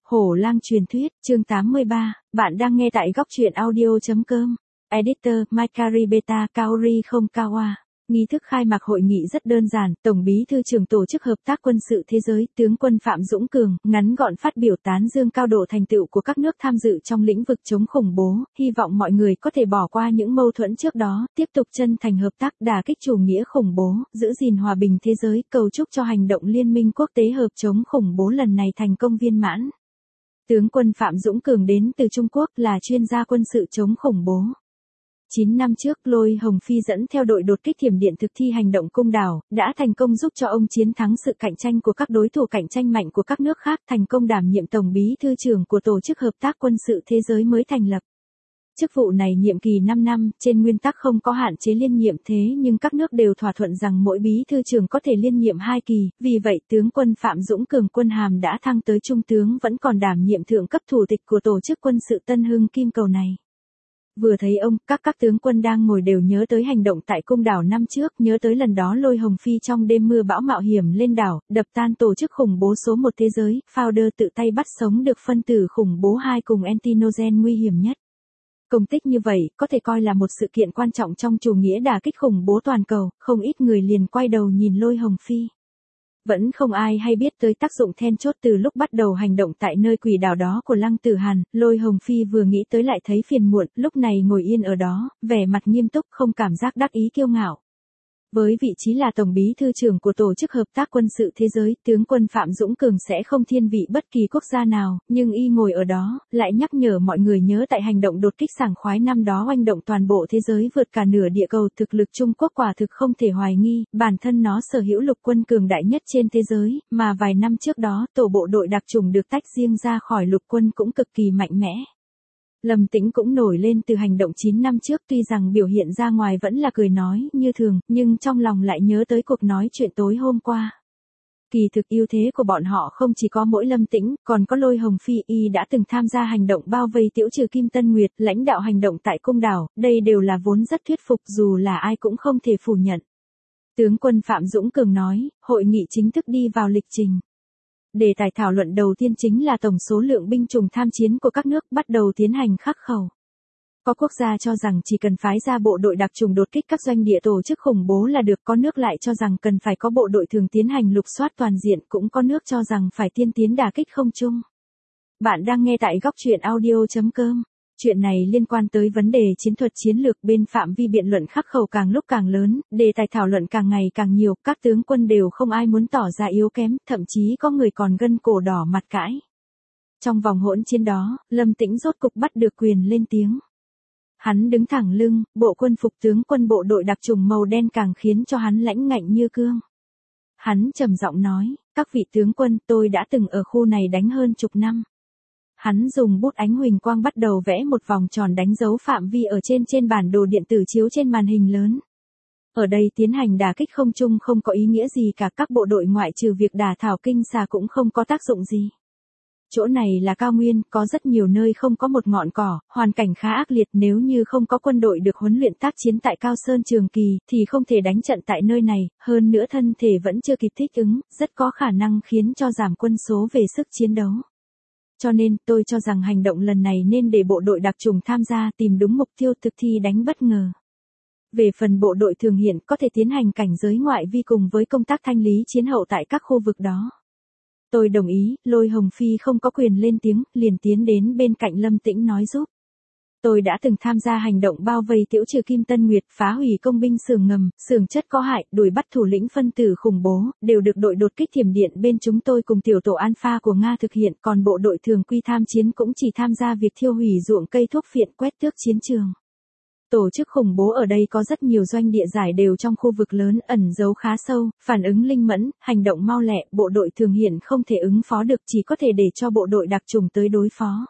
Hổ lang truyền thuyết, chương 83, bạn đang nghe tại góc truyện audio.com. Editor, Maikari Beta Kaori không Kawa. Nghi thức khai mạc hội nghị rất đơn giản, Tổng bí thư trưởng Tổ chức Hợp tác Quân sự Thế giới, tướng quân Phạm Dũng Cường, ngắn gọn phát biểu tán dương cao độ thành tựu của các nước tham dự trong lĩnh vực chống khủng bố, hy vọng mọi người có thể bỏ qua những mâu thuẫn trước đó, tiếp tục chân thành hợp tác đả kích chủ nghĩa khủng bố, giữ gìn hòa bình thế giới, cầu chúc cho hành động liên minh quốc tế hợp chống khủng bố lần này thành công viên mãn. Tướng quân Phạm Dũng Cường đến từ Trung Quốc là chuyên gia quân sự chống khủng bố. 9 năm trước, Lôi Hồng Phi dẫn theo đội đột kích thiểm điện thực thi hành động Cung Đảo, đã thành công giúp cho ông chiến thắng sự cạnh tranh của các đối thủ cạnh tranh mạnh của các nước khác, thành công đảm nhiệm Tổng bí thư trưởng của Tổ chức Hợp tác Quân sự Thế giới mới thành lập. Chức vụ này nhiệm kỳ 5 năm, trên nguyên tắc không có hạn chế liên nhiệm thế nhưng các nước đều thỏa thuận rằng mỗi bí thư trưởng có thể liên nhiệm 2 kỳ, vì vậy tướng quân Phạm Dũng Cường quân hàm đã thăng tới trung tướng vẫn còn đảm nhiệm thượng cấp thủ tịch của Tổ chức Quân sự Tân Hưng Kim Cầu này. Vừa thấy ông, các tướng quân đang ngồi đều nhớ tới hành động tại Cung Đảo năm trước, nhớ tới lần đó Lôi Hồng Phi trong đêm mưa bão mạo hiểm lên đảo, đập tan tổ chức khủng bố số 1 thế giới, founder tự tay bắt sống được phân tử khủng bố 2 cùng Antinogen nguy hiểm nhất. Công tích như vậy, có thể coi là một sự kiện quan trọng trong chủ nghĩa đả kích khủng bố toàn cầu, không ít người liền quay đầu nhìn Lôi Hồng Phi. Vẫn không ai hay biết tới tác dụng then chốt từ lúc bắt đầu hành động tại nơi quỷ đảo đó của Lăng Tử Hàn, Lôi Hồng Phi vừa nghĩ tới lại thấy phiền muộn, lúc này ngồi yên ở đó, vẻ mặt nghiêm túc không cảm giác đắc ý kiêu ngạo. Với vị trí là Tổng bí thư trưởng của Tổ chức Hợp tác Quân sự Thế giới, tướng quân Phạm Dũng Cường sẽ không thiên vị bất kỳ quốc gia nào, nhưng y ngồi ở đó, lại nhắc nhở mọi người nhớ tại hành động đột kích sảng khoái năm đó oanh động toàn bộ thế giới vượt cả nửa địa cầu, thực lực Trung Quốc quả thực không thể hoài nghi, bản thân nó sở hữu lục quân cường đại nhất trên thế giới, mà vài năm trước đó, tổ bộ đội đặc chủng được tách riêng ra khỏi lục quân cũng cực kỳ mạnh mẽ. Lâm Tĩnh cũng nổi lên từ hành động 9 năm trước, tuy rằng biểu hiện ra ngoài vẫn là cười nói như thường, nhưng trong lòng lại nhớ tới cuộc nói chuyện tối hôm qua. Kỳ thực ưu thế của bọn họ không chỉ có mỗi Lâm Tĩnh, còn có Lôi Hồng Phi, y đã từng tham gia hành động bao vây Tiễu Trừ Kim Tân Nguyệt, lãnh đạo hành động tại Cung Đảo, đây đều là vốn rất thuyết phục dù là ai cũng không thể phủ nhận. Tướng quân Phạm Dũng Cường nói, hội nghị chính thức đi vào lịch trình. Đề tài thảo luận đầu tiên chính là tổng số lượng binh chủng tham chiến của các nước bắt đầu tiến hành khắc khẩu. Có quốc gia cho rằng chỉ cần phái ra bộ đội đặc chủng đột kích các doanh địa tổ chức khủng bố là được, có nước lại cho rằng cần phải có bộ đội thường tiến hành lục soát toàn diện, cũng có nước cho rằng phải tiên tiến đả kích không trung. Bạn đang nghe tại góc truyện audio.com. Chuyện này liên quan tới vấn đề chiến thuật chiến lược, bên phạm vi biện luận khắc khẩu càng lúc càng lớn, đề tài thảo luận càng ngày càng nhiều, các tướng quân đều không ai muốn tỏ ra yếu kém, thậm chí có người còn gân cổ đỏ mặt cãi. Trong vòng hỗn chiến đó, Lâm Tĩnh rốt cục bắt được quyền lên tiếng. Hắn đứng thẳng lưng, bộ quân phục tướng quân bộ đội đặc chủng màu đen càng khiến cho hắn lãnh ngạnh như cương. Hắn trầm giọng nói, các vị tướng quân, tôi đã từng ở khu này đánh hơn chục năm. Hắn dùng bút ánh huỳnh quang bắt đầu vẽ một vòng tròn đánh dấu phạm vi ở trên bản đồ điện tử chiếu trên màn hình lớn. Ở đây tiến hành đả kích không trung không có ý nghĩa gì cả, các bộ đội ngoại trừ việc đả thảo kinh xà cũng không có tác dụng gì. Chỗ này là cao nguyên, có rất nhiều nơi không có một ngọn cỏ, hoàn cảnh khá ác liệt, nếu như không có quân đội được huấn luyện tác chiến tại Cao Sơn Trường Kỳ, thì không thể đánh trận tại nơi này, hơn nữa thân thể vẫn chưa kịp thích ứng, rất có khả năng khiến cho giảm quân số về sức chiến đấu. Cho nên, tôi cho rằng hành động lần này nên để bộ đội đặc chủng tham gia, tìm đúng mục tiêu, thực thi đánh bất ngờ. Về phần bộ đội thường hiện có thể tiến hành cảnh giới ngoại vi cùng với công tác thanh lý chiến hậu tại các khu vực đó. Tôi đồng ý, Lôi Hồng Phi không có quyền lên tiếng, liền tiến đến bên cạnh Lâm Tĩnh nói giúp. Tôi đã từng tham gia hành động bao vây Tiễu Trừ Kim Tân Nguyệt, phá hủy công binh xưởng ngầm, xưởng chất có hại, đuổi bắt thủ lĩnh phân tử khủng bố, đều được đội đột kích thiểm điện bên chúng tôi cùng tiểu tổ Alpha của Nga thực hiện, còn bộ đội thường quy tham chiến cũng chỉ tham gia việc thiêu hủy ruộng cây thuốc phiện, quét tước chiến trường. Tổ chức khủng bố ở đây có rất nhiều doanh địa giải đều trong khu vực lớn, ẩn giấu khá sâu, phản ứng linh mẫn, hành động mau lẹ, bộ đội thường hiện không thể ứng phó được, chỉ có thể để cho bộ đội đặc chủng tới đối phó.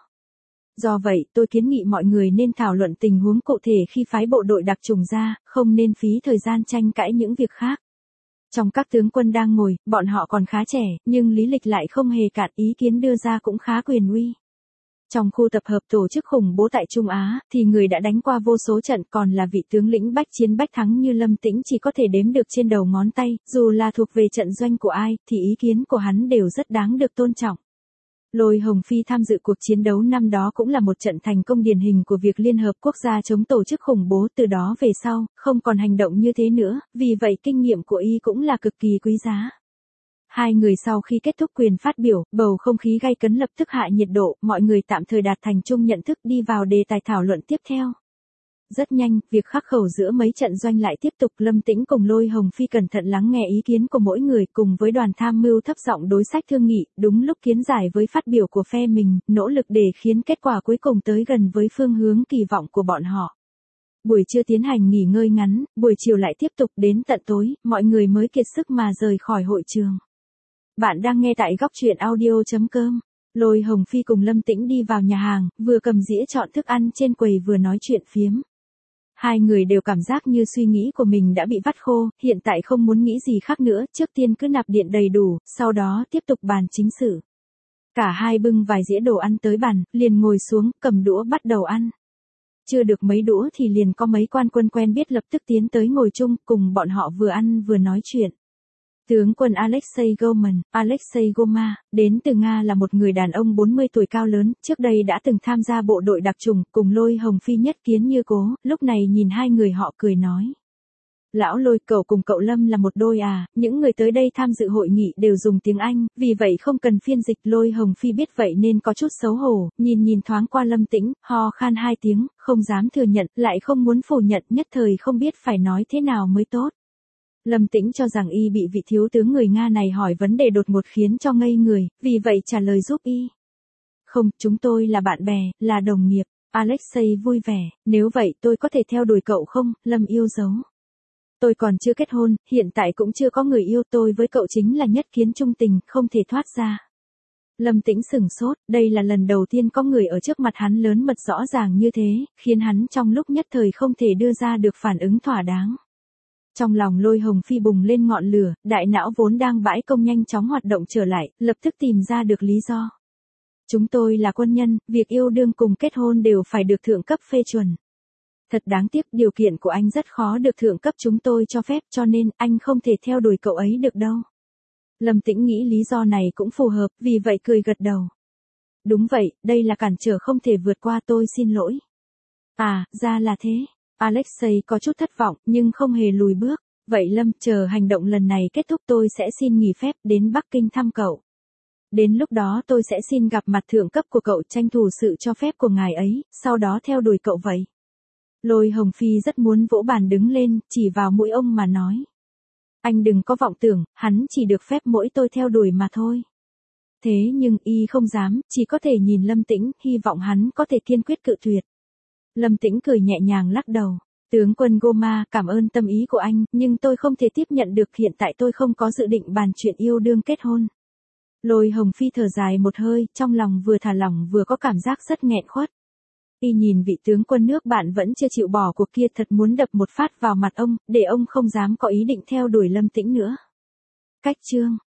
Do vậy, tôi kiến nghị mọi người nên thảo luận tình huống cụ thể khi phái bộ đội đặc chủng ra, không nên phí thời gian tranh cãi những việc khác. Trong các tướng quân đang ngồi, bọn họ còn khá trẻ, nhưng lý lịch lại không hề cạn, ý kiến đưa ra cũng khá quyền uy. Trong khu tập hợp tổ chức khủng bố tại Trung Á, thì người đã đánh qua vô số trận, còn là vị tướng lĩnh bách chiến bách thắng như Lâm Tĩnh chỉ có thể đếm được trên đầu ngón tay, dù là thuộc về trận doanh của ai, thì ý kiến của hắn đều rất đáng được tôn trọng. Lôi Hồng Phi tham dự cuộc chiến đấu năm đó cũng là một trận thành công điển hình của việc Liên Hợp Quốc gia chống tổ chức khủng bố, từ đó về sau, không còn hành động như thế nữa, vì vậy kinh nghiệm của y cũng là cực kỳ quý giá. Hai người sau khi kết thúc quyền phát biểu, bầu không khí gay cấn lập tức hạ nhiệt độ, mọi người tạm thời đạt thành chung nhận thức đi vào đề tài thảo luận tiếp theo. Rất nhanh, việc khắc khẩu giữa mấy trận doanh lại tiếp tục. Lâm Tĩnh cùng Lôi Hồng Phi cẩn thận lắng nghe ý kiến của mỗi người, cùng với đoàn tham mưu thấp giọng đối sách thương nghị, đúng lúc kiến giải với phát biểu của phe mình, nỗ lực để khiến kết quả cuối cùng tới gần với phương hướng kỳ vọng của bọn họ. Buổi trưa tiến hành nghỉ ngơi ngắn, buổi chiều lại tiếp tục, đến tận tối, mọi người mới kiệt sức mà rời khỏi hội trường. Bạn đang nghe tại góc truyện audio.com. Lôi Hồng Phi cùng Lâm Tĩnh đi vào nhà hàng, vừa cầm dĩa chọn thức ăn trên quầy vừa nói chuyện phiếm. Hai người đều cảm giác như suy nghĩ của mình đã bị vắt khô, hiện tại không muốn nghĩ gì khác nữa, trước tiên cứ nạp điện đầy đủ, sau đó tiếp tục bàn chính sự. Cả hai bưng vài dĩa đồ ăn tới bàn, liền ngồi xuống, cầm đũa bắt đầu ăn. Chưa được mấy đũa thì liền có mấy quan quân quen biết lập tức tiến tới ngồi chung, cùng bọn họ vừa ăn vừa nói chuyện. Tướng quân Alexei Goma, đến từ Nga, là một người đàn ông 40 tuổi cao lớn, trước đây đã từng tham gia bộ đội đặc chủng, cùng Lôi Hồng Phi nhất kiến như cố, lúc này nhìn hai người họ cười nói. Lão Lôi, cậu cùng cậu Lâm là một đôi à, những người tới đây tham dự hội nghị đều dùng tiếng Anh, vì vậy không cần phiên dịch. Lôi Hồng Phi biết vậy nên có chút xấu hổ, nhìn thoáng qua Lâm Tĩnh, ho khan hai tiếng, không dám thừa nhận, lại không muốn phủ nhận, nhất thời không biết phải nói thế nào mới tốt. Lâm Tĩnh cho rằng y bị vị thiếu tướng người Nga này hỏi vấn đề đột ngột khiến cho ngây người, vì vậy trả lời giúp y. Không, chúng tôi là bạn bè, là đồng nghiệp. Alexei vui vẻ, nếu vậy tôi có thể theo đuổi cậu không? Lâm yêu dấu. Tôi còn chưa kết hôn, hiện tại cũng chưa có người yêu, tôi với cậu chính là nhất kiến chung tình, không thể thoát ra. Lâm Tĩnh sửng sốt, đây là lần đầu tiên có người ở trước mặt hắn lớn mật rõ ràng như thế, khiến hắn trong lúc nhất thời không thể đưa ra được phản ứng thỏa đáng. Trong lòng Lôi Hồng Phi bùng lên ngọn lửa, đại não vốn đang bãi công nhanh chóng hoạt động trở lại, lập tức tìm ra được lý do. Chúng tôi là quân nhân, việc yêu đương cùng kết hôn đều phải được thượng cấp phê chuẩn. Thật đáng tiếc, điều kiện của anh rất khó được thượng cấp chúng tôi cho phép, cho nên anh không thể theo đuổi cậu ấy được đâu. Lâm Tĩnh nghĩ lý do này cũng phù hợp, vì vậy cười gật đầu. Đúng vậy, đây là cản trở không thể vượt qua, tôi xin lỗi. À, ra là thế. Alexei có chút thất vọng, nhưng không hề lùi bước. Vậy Lâm, chờ hành động lần này kết thúc tôi sẽ xin nghỉ phép đến Bắc Kinh thăm cậu. Đến lúc đó tôi sẽ xin gặp mặt thượng cấp của cậu, tranh thủ sự cho phép của ngài ấy, sau đó theo đuổi cậu vậy. Lôi Hồng Phi rất muốn vỗ bàn đứng lên, chỉ vào mũi ông mà nói. Anh đừng có vọng tưởng, hắn chỉ được phép mỗi tôi theo đuổi mà thôi. Thế nhưng y không dám, chỉ có thể nhìn Lâm Tĩnh, hy vọng hắn có thể kiên quyết cự tuyệt. Lâm Tĩnh cười nhẹ nhàng lắc đầu. Tướng quân Goma, cảm ơn tâm ý của anh, nhưng tôi không thể tiếp nhận được, hiện tại tôi không có dự định bàn chuyện yêu đương kết hôn. Lôi Hồng Phi thở dài một hơi, trong lòng vừa thả lỏng vừa có cảm giác rất nghẹn khuất. Y nhìn vị tướng quân nước bạn vẫn chưa chịu bỏ cuộc kia, thật muốn đập một phát vào mặt ông, để ông không dám có ý định theo đuổi Lâm Tĩnh nữa. Cách chương